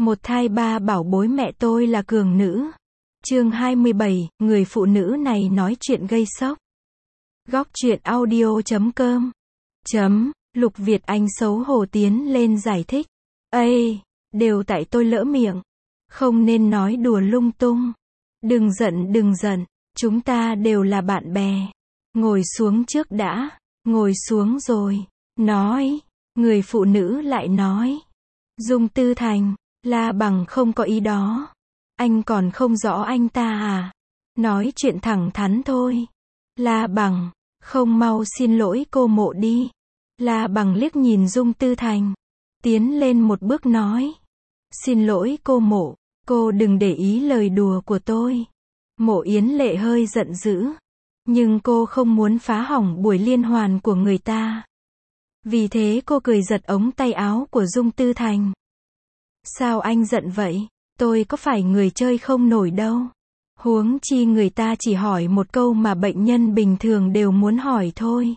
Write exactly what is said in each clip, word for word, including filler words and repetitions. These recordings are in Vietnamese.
Một thai ba bảo bối mẹ tôi là cường nữ. Chương hai mươi bảy, người phụ nữ này nói chuyện gây sốc. Góc truyện audio chấm com. Chấm, Lục Việt Anh xấu hổ tiến lên giải thích. Ây, đều tại tôi lỡ miệng. Không nên nói đùa lung tung. Đừng giận đừng giận, chúng ta đều là bạn bè. Ngồi xuống trước đã. Ngồi xuống rồi. Nói, người phụ nữ lại nói. Dung Tư Thành, La Bằng không có ý đó. Anh còn không rõ anh ta à? Nói chuyện thẳng thắn thôi. La Bằng, không mau xin lỗi cô Mộ đi. La Bằng liếc nhìn Dung Tư Thành. Tiến lên một bước nói. Xin lỗi cô Mộ, cô đừng để ý lời đùa của tôi. Mộ Yến Lệ hơi giận dữ. Nhưng cô không muốn phá hỏng buổi liên hoan của người ta. Vì thế cô cười giật ống tay áo của Dung Tư Thành. Sao anh giận vậy? Tôi có phải người chơi không nổi đâu. Huống chi người ta chỉ hỏi một câu mà bệnh nhân bình thường đều muốn hỏi thôi.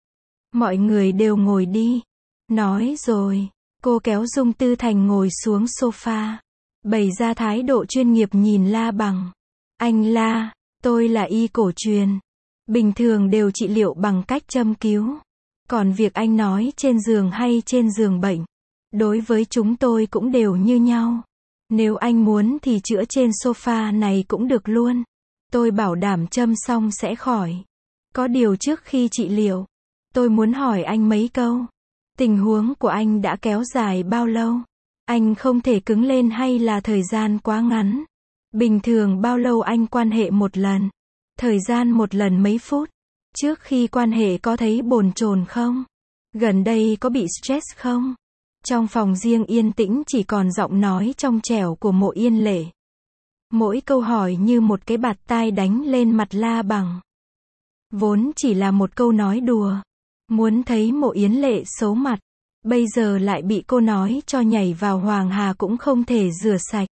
Mọi người đều ngồi đi. Nói rồi, cô kéo Dung Tư Thành ngồi xuống sofa. Bày ra thái độ chuyên nghiệp nhìn La Bằng. Anh La, tôi là y cổ truyền. Bình thường đều trị liệu bằng cách châm cứu. Còn việc anh nói trên giường hay trên giường bệnh, đối với chúng tôi cũng đều như nhau. Nếu anh muốn thì chữa trên sofa này cũng được luôn. Tôi bảo đảm châm xong sẽ khỏi. Có điều trước khi trị liệu, tôi muốn hỏi anh mấy câu. Tình huống của anh đã kéo dài bao lâu? Anh không thể cứng lên hay là thời gian quá ngắn? Bình thường bao lâu anh quan hệ một lần? Thời gian một lần mấy phút? Trước khi quan hệ có thấy bồn chồn không? Gần đây có bị stress không? Trong phòng riêng yên tĩnh chỉ còn giọng nói trong trẻo của Mộ Yên Lệ. Mỗi câu hỏi như một cái bạt tai đánh lên mặt La Bằng. Vốn chỉ là một câu nói đùa. Muốn thấy Mộ Yến Lệ xấu mặt. Bây giờ lại bị cô nói cho nhảy vào Hoàng Hà cũng không thể rửa sạch.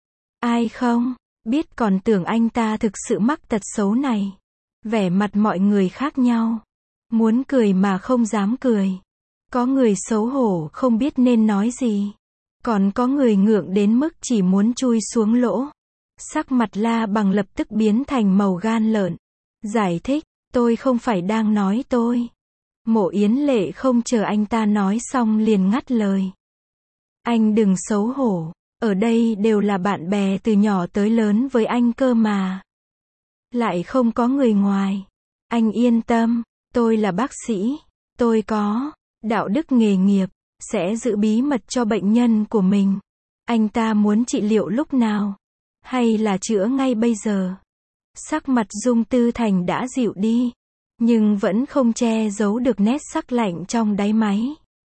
Ai không biết còn tưởng anh ta thực sự mắc tật xấu này. Vẻ mặt mọi người khác nhau. Muốn cười mà không dám cười. Có người xấu hổ không biết nên nói gì. Còn có người ngượng đến mức chỉ muốn chui xuống lỗ. Sắc mặt La Bằng lập tức biến thành màu gan lợn. Giải thích, tôi không phải đang nói tôi. Mộ Yến Lệ không chờ anh ta nói xong liền ngắt lời. Anh đừng xấu hổ. Ở đây đều là bạn bè từ nhỏ tới lớn với anh cơ mà. Lại không có người ngoài. Anh yên tâm, tôi là bác sĩ. Tôi có đạo đức nghề nghiệp, sẽ giữ bí mật cho bệnh nhân của mình. Anh ta muốn trị liệu lúc nào? Hay là chữa ngay bây giờ? Sắc mặt Dung Tư Thành đã dịu đi, nhưng vẫn không che giấu được nét sắc lạnh trong đáy máy.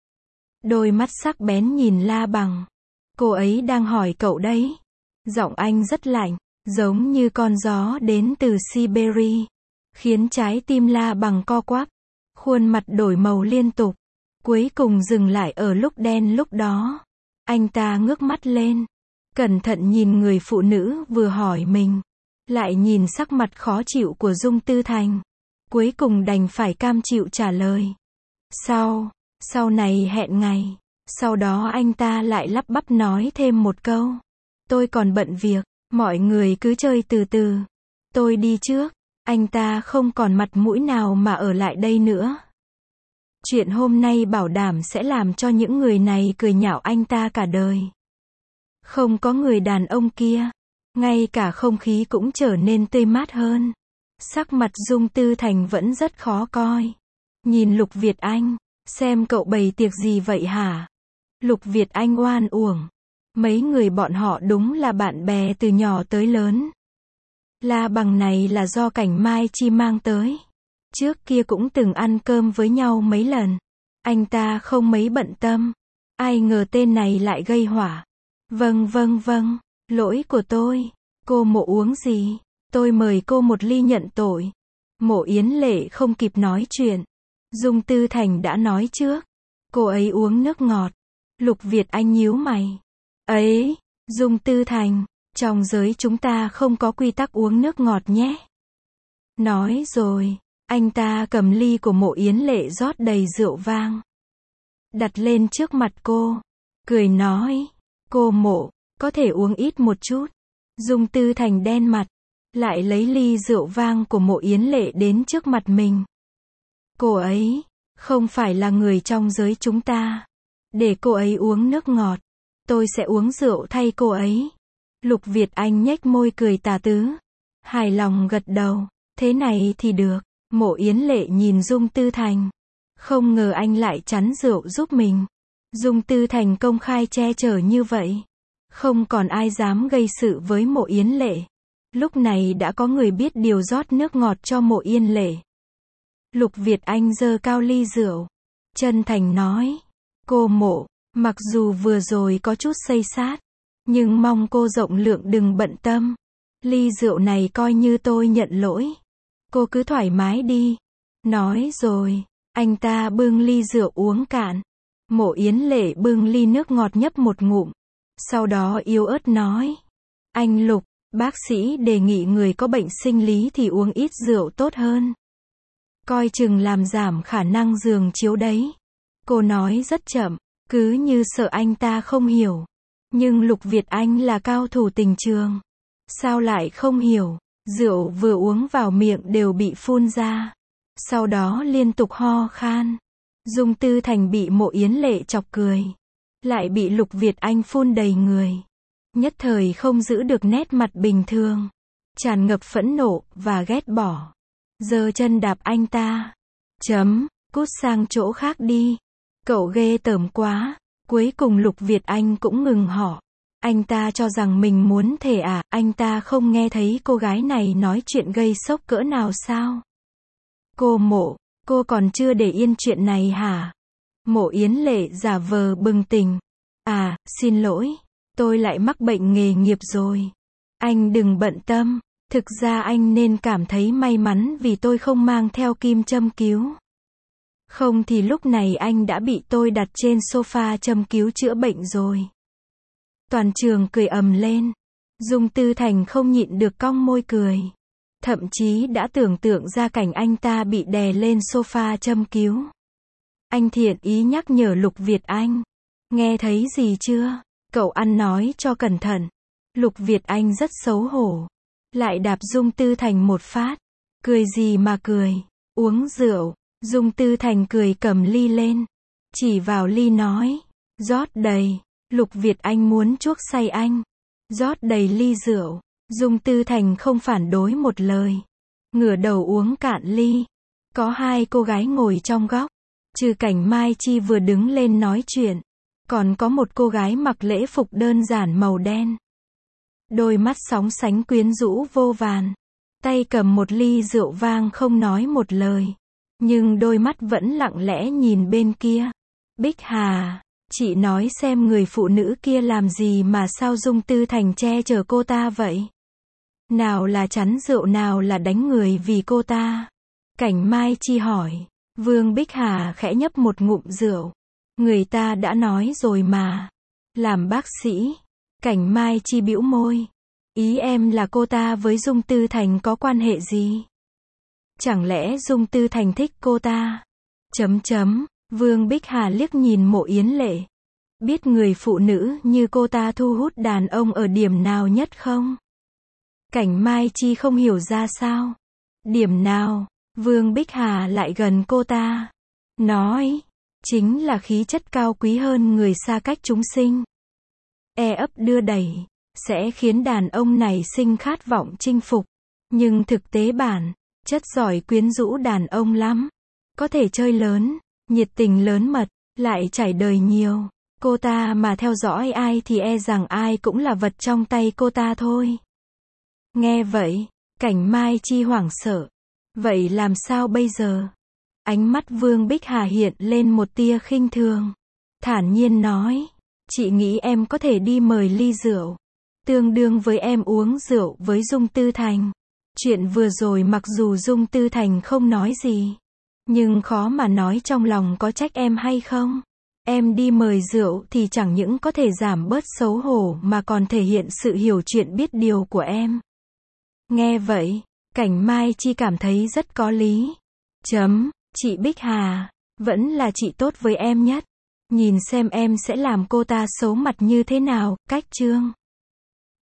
Đôi mắt sắc bén nhìn La Bằng. Cô ấy đang hỏi cậu đấy. Giọng anh rất lạnh, giống như con gió đến từ Siberia, khiến trái tim La Bằng co quắp. Khuôn mặt đổi màu liên tục, cuối cùng dừng lại ở lúc đen lúc đó. Anh ta ngước mắt lên, cẩn thận nhìn người phụ nữ vừa hỏi mình, lại nhìn sắc mặt khó chịu của Dung Tư Thành. Cuối cùng đành phải cam chịu trả lời. Sau, sau này hẹn ngày. Sau đó anh ta lại lắp bắp nói thêm một câu. Tôi còn bận việc, mọi người cứ chơi từ từ. Tôi đi trước. Anh ta không còn mặt mũi nào mà ở lại đây nữa. Chuyện hôm nay bảo đảm sẽ làm cho những người này cười nhạo anh ta cả đời. Không có người đàn ông kia, ngay cả không khí cũng trở nên tươi mát hơn. Sắc mặt Dung Tư Thành vẫn rất khó coi. Nhìn Lục Việt Anh, xem cậu bày tiệc gì vậy hả? Lục Việt Anh oan uổng. Mấy người bọn họ đúng là bạn bè từ nhỏ tới lớn. La Bằng này là do Cảnh Mai Chi mang tới. Trước kia cũng từng ăn cơm với nhau mấy lần. Anh ta không mấy bận tâm. Ai ngờ tên này lại gây hỏa. Vâng vâng vâng, lỗi của tôi. Cô Mộ uống gì? Tôi mời cô một ly nhận tội. Mộ Yến Lệ không kịp nói chuyện. Dung Tư Thành đã nói trước. Cô ấy uống nước ngọt. Lục Việt Anh nhíu mày. Ấy, Dung Tư Thành, trong giới chúng ta không có quy tắc uống nước ngọt nhé. Nói rồi, anh ta cầm ly của Mộ Yến Lệ rót đầy rượu vang. Đặt lên trước mặt cô. Cười nói, cô Mộ, Có thể uống ít một chút. Dung Tư Thành đen mặt, lại lấy ly rượu vang của Mộ Yến Lệ đến trước mặt mình. Cô ấy, không phải là người trong giới chúng ta. Để cô ấy uống nước ngọt. Tôi sẽ uống rượu thay cô ấy. Lục Việt Anh nhếch môi cười tà tứ. Hài lòng gật đầu. Thế này thì được. Mộ Yến Lệ nhìn Dung Tư Thành. Không ngờ anh lại chắn rượu giúp mình. Dung Tư Thành công khai che chở như vậy. Không còn ai dám gây sự với Mộ Yến Lệ. Lúc này đã có người biết điều rót nước ngọt cho Mộ Yến Lệ. Lục Việt Anh giơ cao ly rượu. Chân thành nói. Cô Mộ, mặc dù vừa rồi có chút xây sát, nhưng mong cô rộng lượng đừng bận tâm. Ly rượu này coi như tôi nhận lỗi. Cô cứ thoải mái đi. Nói rồi, anh ta bưng ly rượu uống cạn. Mộ Yến Lệ bưng ly nước ngọt nhấp một ngụm. Sau đó yếu ớt nói. Anh Lục, bác sĩ đề nghị người có bệnh sinh lý thì uống ít rượu tốt hơn. Coi chừng làm giảm khả năng giường chiếu đấy. Cô nói rất chậm, cứ như sợ anh ta không hiểu. Nhưng Lục Việt Anh là cao thủ tình trường. Sao lại không hiểu? Rượu vừa uống vào miệng đều bị phun ra. Sau đó liên tục ho khan. Dung Tư Thành bị Mộ Yến Lệ chọc cười. Lại bị Lục Việt Anh phun đầy người. Nhất thời không giữ được nét mặt bình thường. Tràn ngập phẫn nộ và ghét bỏ. Giơ chân đạp anh ta. Chấm, cút sang chỗ khác đi. Cậu ghê tởm quá. Cuối cùng Lục Việt Anh cũng ngừng họ. Anh ta cho rằng mình muốn thể à, anh ta không nghe thấy cô gái này nói chuyện gây sốc cỡ nào sao? Cô Mộ, cô còn chưa để yên chuyện này hả? Mộ Yến Lệ giả vờ bừng tỉnh. À, xin lỗi, tôi lại mắc bệnh nghề nghiệp rồi. Anh đừng bận tâm, thực ra anh nên cảm thấy may mắn vì tôi không mang theo kim châm cứu. Không thì lúc này anh đã bị tôi đặt trên sofa châm cứu chữa bệnh rồi. Toàn trường cười ầm lên. Dung Tư Thành không nhịn được cong môi cười. Thậm chí đã tưởng tượng ra cảnh anh ta bị đè lên sofa châm cứu. Anh thiện ý nhắc nhở Lục Việt Anh. Nghe thấy gì chưa? Cậu ăn nói cho cẩn thận. Lục Việt Anh rất xấu hổ. Lại đạp Dung Tư Thành một phát. Cười gì mà cười? Uống rượu. Dung Tư Thành cười cầm ly lên. Chỉ vào ly nói. Rót đầy. Lục Việt Anh muốn chuốc say anh. Rót đầy ly rượu. Dung Tư Thành không phản đối một lời. Ngửa đầu uống cạn ly. Có hai cô gái ngồi trong góc. Trừ Cảnh Mai Chi vừa đứng lên nói chuyện. Còn có một cô gái mặc lễ phục đơn giản màu đen. Đôi mắt sóng sánh quyến rũ vô vàn. Tay cầm một ly rượu vang không nói một lời. Nhưng đôi mắt vẫn lặng lẽ nhìn bên kia. Bích Hà, chị nói xem người phụ nữ kia làm gì mà sao Dung Tư Thành che chở cô ta vậy? Nào là chắn rượu nào là đánh người vì cô ta? Cảnh Mai Chi hỏi. Vương Bích Hà khẽ nhấp một ngụm rượu. Người ta đã nói rồi mà. Làm bác sĩ. Cảnh Mai Chi bĩu môi. Ý em là cô ta với Dung Tư Thành có quan hệ gì? Chẳng lẽ Dung Tư Thành thích cô ta? Chấm chấm. Vương Bích Hà liếc nhìn Mộ Yến Lệ. Biết người phụ nữ như cô ta thu hút đàn ông ở điểm nào nhất không? Cảnh Mai Chi không hiểu ra sao. Điểm nào? Vương Bích Hà lại gần cô ta. Nói. Chính là khí chất cao quý hơn người xa cách chúng sinh. E ấp đưa đẩy. Sẽ khiến đàn ông này sinh khát vọng chinh phục. Nhưng thực tế bản. Chất giỏi quyến rũ đàn ông lắm. Có thể chơi lớn. Nhiệt tình lớn mật. Lại trải đời nhiều. Cô ta mà theo dõi ai thì e rằng ai cũng là vật trong tay cô ta thôi. Nghe vậy. Cảnh Mai Chi hoảng sợ. Vậy làm sao bây giờ? Ánh mắt Vương Bích Hà hiện lên một tia khinh thường. Thản nhiên nói. Chị nghĩ em có thể đi mời ly rượu. Tương đương với em uống rượu với Dung Tư Thành. Chuyện vừa rồi mặc dù Dung Tư Thành không nói gì. Nhưng khó mà nói trong lòng có trách em hay không. Em đi mời rượu thì chẳng những có thể giảm bớt xấu hổ mà còn thể hiện sự hiểu chuyện biết điều của em. Nghe vậy. Cảnh Mai Chi cảm thấy rất có lý. Chấm, chị Bích Hà, vẫn là chị tốt với em nhất. Nhìn xem em sẽ làm cô ta xấu mặt như thế nào, cách chương.